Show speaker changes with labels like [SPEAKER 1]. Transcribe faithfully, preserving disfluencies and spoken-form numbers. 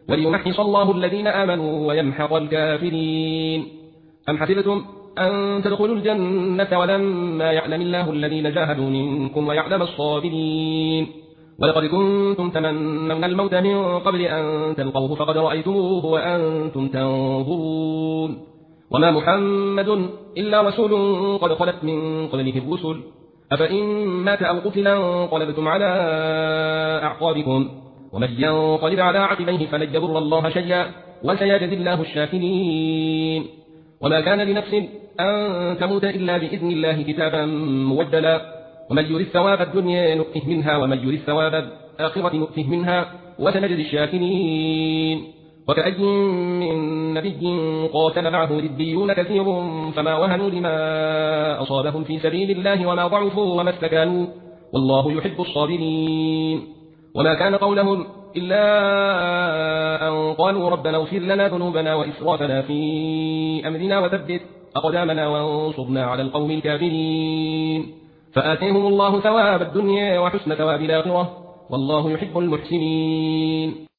[SPEAKER 1] وليمحص الله الذين آمنوا ويمحق الكافرين. أم حسبتم أن تدخلوا الجنة ولما يعلم الله الذين جاهدوا منكم ويعلم الصابرين. ولقد كنتم تمنون الموت من قبل أن تلقوه فقد رأيتموه وأنتم تنظرون. وما محمد إلا رسول قد خلت من قبله الرسل أفإن مات أو قتل انقلبتم على أعقابكم ومن ينقلب على عقبيه فلن يضر الله شيئا وسيجزي الله الشاكرين. وما كان لنفس أن تموت إلا بإذن الله كتابا موجلا ومن يرد ثواب الدنيا نؤته منها ومن يرد ثواب الآخرة نؤته منها وسنجزي الشاكرين. وكأي من نبي قاتل معه ربيون كثير فما وهنوا لما أصابهم في سبيل الله وما ضعفوا وما استكانوا والله يحب الصابرين. وما كان قولهم إلا أن قالوا ربنا اغفر لنا ذنوبنا وإسرافنا في أمرنا وثبت أقدامنا وانصرنا على القوم الكافرين. فآتيهم الله ثواب الدنيا وحسن ثواب الآخرة والله يحب المحسنين.